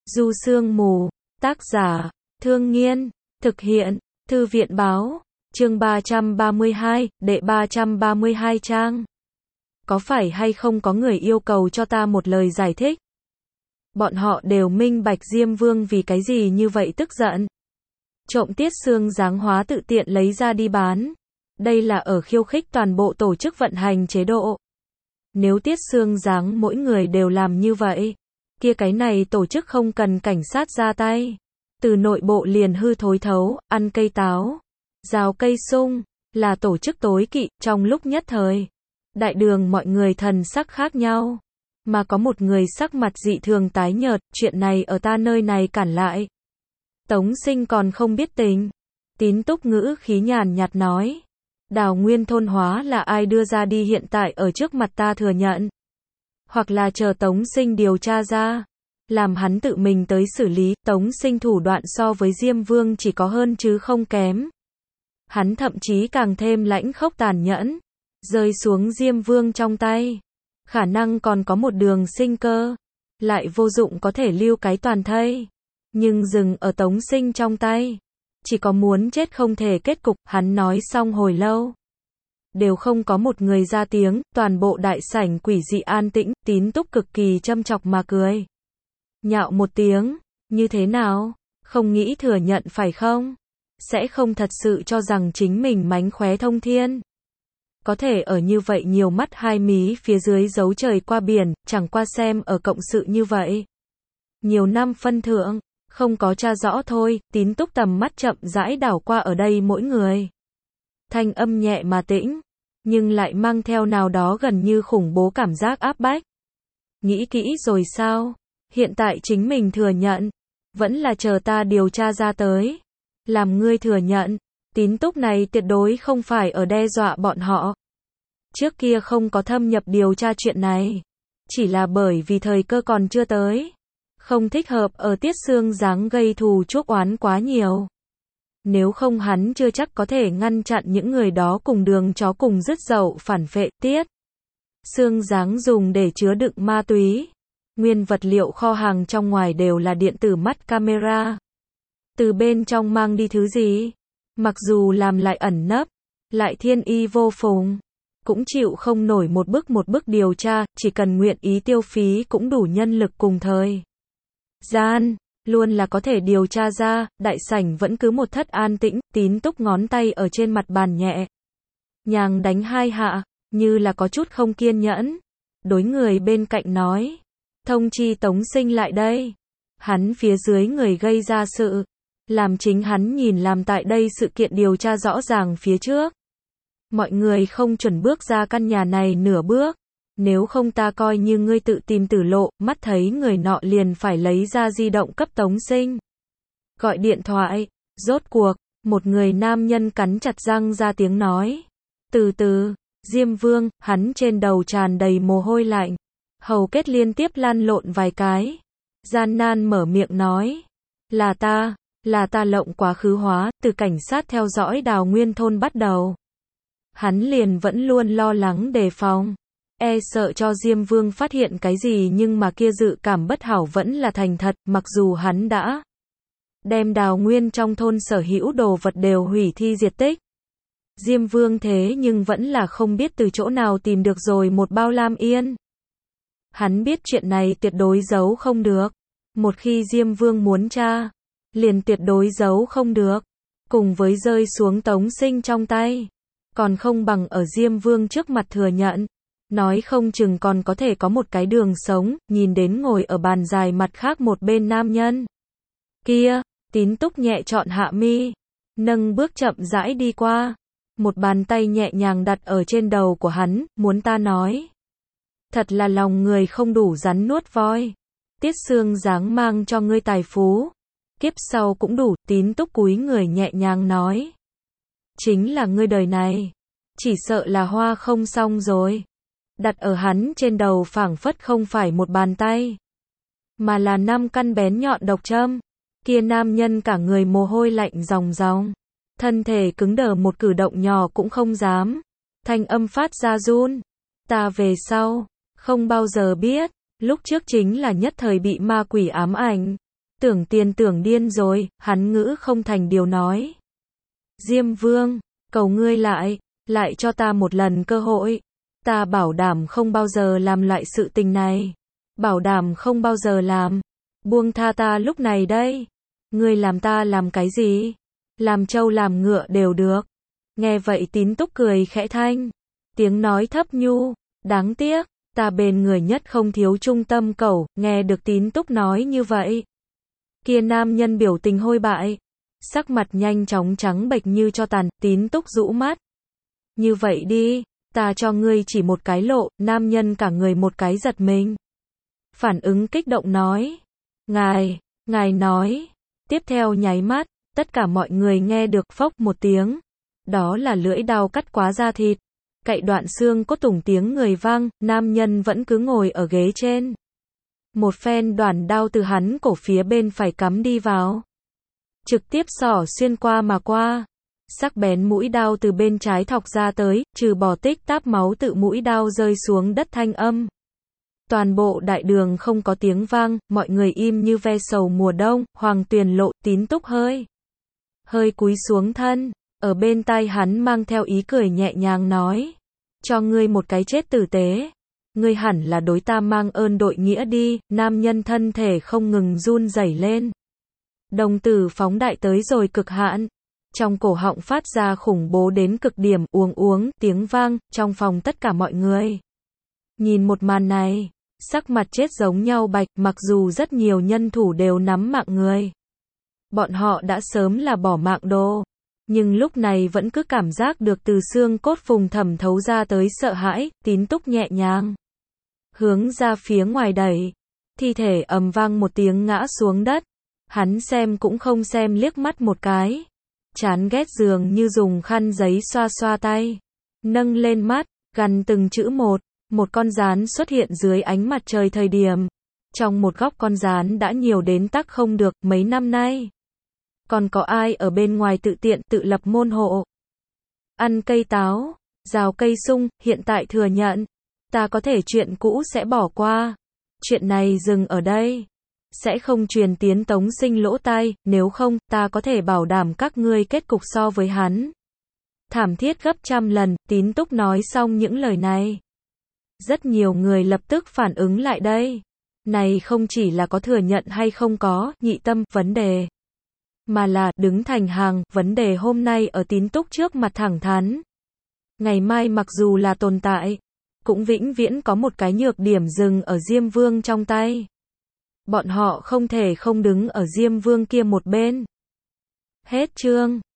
Du Sương Mù, tác giả, Thương Nghiên, thực hiện, Thư viện Báo, chương 332, đệ 332 trang. Có phải hay không có người yêu cầu cho ta một lời giải thích? Bọn họ đều minh bạch Diêm Vương vì cái gì như vậy tức giận. Trộm Tiết Xương Giáng hóa tự tiện lấy ra đi bán. Đây là ở khiêu khích toàn bộ tổ chức vận hành chế độ. Nếu Tiết Xương Giáng mỗi người đều làm như vậy, kia cái này tổ chức không cần cảnh sát ra tay. Từ nội bộ liền hư thối thấu, ăn cây táo, rào cây sung, là tổ chức tối kỵ, trong lúc nhất thời. Đại đường mọi người thần sắc khác nhau. Mà có một người sắc mặt dị thường tái nhợt, chuyện này ở ta nơi này cản lại. Tống Sinh còn không biết tình. Tín Túc ngữ khí nhàn nhạt nói. Đào Nguyên thôn hóa là ai đưa ra đi hiện tại ở trước mặt ta thừa nhận. Hoặc là chờ Tống Sinh điều tra ra. Làm hắn tự mình tới xử lý, Tống Sinh thủ đoạn so với Diêm Vương chỉ có hơn chứ không kém. Hắn thậm chí càng thêm lãnh khốc tàn nhẫn. Rơi xuống Diêm Vương trong tay. Khả năng còn có một đường sinh cơ. Lại vô dụng có thể lưu cái toàn thây. Nhưng dừng ở Tống Sinh trong tay. Chỉ có muốn chết không thể kết cục, hắn nói xong hồi lâu. Đều không có một người ra tiếng, toàn bộ đại sảnh quỷ dị an tĩnh, Tín Túc cực kỳ châm chọc mà cười. Nhạo một tiếng, như thế nào? Không nghĩ thừa nhận phải không? Sẽ không thật sự cho rằng chính mình mánh khóe thông thiên. Có thể ở như vậy nhiều mắt hai mí phía dưới dấu trời qua biển, chẳng qua xem ở cộng sự như vậy. Nhiều năm phân thượng, không có tra rõ thôi, Tín Túc tầm mắt chậm rãi đảo qua ở đây mỗi người. Thanh âm nhẹ mà tĩnh, nhưng lại mang theo nào đó gần như khủng bố cảm giác áp bách. Nghĩ kỹ rồi sao? Hiện tại chính mình thừa nhận, vẫn là chờ ta điều tra ra tới. Làm ngươi thừa nhận, Tín Túc này tuyệt đối không phải ở đe dọa bọn họ. Trước kia không có thâm nhập điều tra chuyện này, chỉ là bởi vì thời cơ còn chưa tới. Không thích hợp ở Tiết Xương Giáng gây thù chuốc oán quá nhiều. Nếu không hắn chưa chắc có thể ngăn chặn những người đó cùng đường chó cùng dứt dậu phản phệ. Tiết Xương Giáng dùng để chứa đựng ma túy. Nguyên vật liệu kho hàng trong ngoài đều là điện tử mắt camera. Từ bên trong mang đi thứ gì? Mặc dù làm lại ẩn nấp, lại thiên y vô phùng, cũng chịu không nổi một bước điều tra, chỉ cần nguyện ý tiêu phí cũng đủ nhân lực cùng thời gian, luôn là có thể điều tra ra. Đại sảnh vẫn cứ một thất an tĩnh, Tín Túc ngón tay ở trên mặt bàn nhẹ nhàng đánh hai hạ, như là có chút không kiên nhẫn. Đối người bên cạnh nói, thông chi Tống Sinh lại đây. Hắn phía dưới người gây ra sự, làm chính hắn nhìn làm tại đây sự kiện điều tra rõ ràng phía trước. Mọi người không chuẩn bước ra căn nhà này nửa bước. Nếu không ta coi như ngươi tự tìm tử lộ, mắt thấy người nọ liền phải lấy ra di động cấp Tống Sinh. Gọi điện thoại, rốt cuộc, một người nam nhân cắn chặt răng ra tiếng nói. Từ từ, Diêm Vương, hắn trên đầu tràn đầy mồ hôi lạnh. Hầu kết liên tiếp lăn lộn vài cái. Gian nan mở miệng nói. Là ta lộng quá khứ hóa, từ cảnh sát theo dõi Đào Nguyên thôn bắt đầu. Hắn liền vẫn luôn lo lắng đề phòng. E sợ cho Diêm Vương phát hiện cái gì, nhưng mà kia dự cảm bất hảo vẫn là thành thật, mặc dù hắn đã đem Đào Nguyên trong thôn sở hữu đồ vật đều hủy thi diệt tích. Diêm Vương thế nhưng vẫn là không biết từ chỗ nào tìm được rồi một bao lam yên. Hắn biết chuyện này tuyệt đối giấu không được. Một khi Diêm Vương muốn tra, liền tuyệt đối giấu không được. Cùng với rơi xuống Tống Sinh trong tay, còn không bằng ở Diêm Vương trước mặt thừa nhận. Nói không chừng còn có thể có một cái đường sống. Nhìn đến ngồi ở bàn dài mặt khác một bên nam nhân kia, Tín Túc nhẹ chọn hạ mi, nâng bước chậm rãi đi qua, một bàn tay nhẹ nhàng đặt ở trên đầu của hắn. Muốn ta nói, thật là lòng người không đủ rắn nuốt voi. Tiết Xương Giáng mang cho ngươi tài phú, kiếp sau cũng đủ. Tín Túc cúi người nhẹ nhàng nói, chính là ngươi đời này, chỉ sợ là hoa không xong rồi. Đặt ở hắn trên đầu phảng phất không phải một bàn tay, mà là 5 căn bén nhọn độc châm. Kia nam nhân cả người mồ hôi lạnh ròng ròng, thân thể cứng đờ, một cử động nhỏ cũng không dám. Thanh âm phát ra run. Ta về sau không bao giờ biết, lúc trước chính là nhất thời bị ma quỷ ám ảnh. Tưởng Tiền tưởng điên rồi, hắn ngữ không thành điều nói. Diêm Vương, cầu ngươi lại cho ta một lần cơ hội. Ta bảo đảm không bao giờ làm loại sự tình này. Bảo đảm không bao giờ làm. Buông tha ta lúc này đây. Ngươi làm ta làm cái gì? Làm trâu làm ngựa đều được. Nghe vậy Tín Túc cười khẽ thanh. Tiếng nói thấp nhu. Đáng tiếc, ta bên người nhất không thiếu trung tâm cẩu. Nghe được Tín Túc nói như vậy. Kia nam nhân biểu tình hôi bại. Sắc mặt nhanh chóng trắng bệch như cho tàn. Tín Túc rũ mắt. Như vậy đi. Ta cho ngươi chỉ một cái lộ. Nam nhân cả người một cái giật mình. Phản ứng kích động nói. Ngài nói. Tiếp theo nháy mắt. Tất cả mọi người nghe được phốc một tiếng. Đó là lưỡi dao cắt quá da thịt. Cậy đoạn xương có tủng tiếng người vang. Nam nhân vẫn cứ ngồi ở ghế trên. Một phen đoạn đao từ hắn cổ phía bên phải cắm đi vào. Trực tiếp xỏ xuyên qua mà qua. Sắc bén mũi đao từ bên trái thọc ra tới, trừ bỏ tích táp máu tự mũi đao rơi xuống đất thanh âm. Toàn bộ đại đường không có tiếng vang, mọi người im như ve sầu mùa đông. Hoàng Tuyền Lộ, Tín Túc hơi cúi xuống thân, ở bên tai hắn mang theo ý cười nhẹ nhàng nói. Cho ngươi một cái chết tử tế. Ngươi hẳn là đối ta mang ơn đội nghĩa đi. Nam nhân thân thể không ngừng run rẩy lên. Đồng tử phóng đại tới rồi cực hạn. Trong cổ họng phát ra khủng bố đến cực điểm, uống tiếng vang, trong phòng tất cả mọi người. Nhìn một màn này, sắc mặt chết giống nhau bạch, mặc dù rất nhiều nhân thủ đều nắm mạng người. Bọn họ đã sớm là bỏ mạng đồ. Nhưng lúc này vẫn cứ cảm giác được từ xương cốt phùng thẩm thấu ra tới sợ hãi. Tín Túc nhẹ nhàng hướng ra phía ngoài đẩy. Thi thể ầm vang một tiếng ngã xuống đất. Hắn xem cũng không xem liếc mắt một cái. Chán ghét dường như dùng khăn giấy xoa xoa tay. Nâng lên mắt, gằn từng chữ một. Một con gián xuất hiện dưới ánh mặt trời thời điểm. Trong một góc con gián đã nhiều đến tắc không được mấy năm nay. Còn có ai ở bên ngoài tự tiện tự lập môn hộ? Ăn cây táo, rào cây sung, hiện tại thừa nhận. Ta có thể chuyện cũ sẽ bỏ qua. Chuyện này dừng ở đây. Sẽ không truyền tiến Tống Sinh lỗ tai, nếu không, ta có thể bảo đảm các ngươi kết cục so với hắn. Thảm thiết gấp trăm lần. Tín Túc nói xong những lời này. Rất nhiều người lập tức phản ứng lại đây. Này không chỉ là có thừa nhận hay không có, nhị tâm, vấn đề. Mà là, đứng thành hàng, vấn đề hôm nay ở Tín Túc trước mặt thẳng thắn. Ngày mai mặc dù là tồn tại, cũng vĩnh viễn có một cái nhược điểm dừng ở Diêm Vương trong tay. Bọn họ không thể không đứng ở Diêm Vương kia một bên. Hết chương.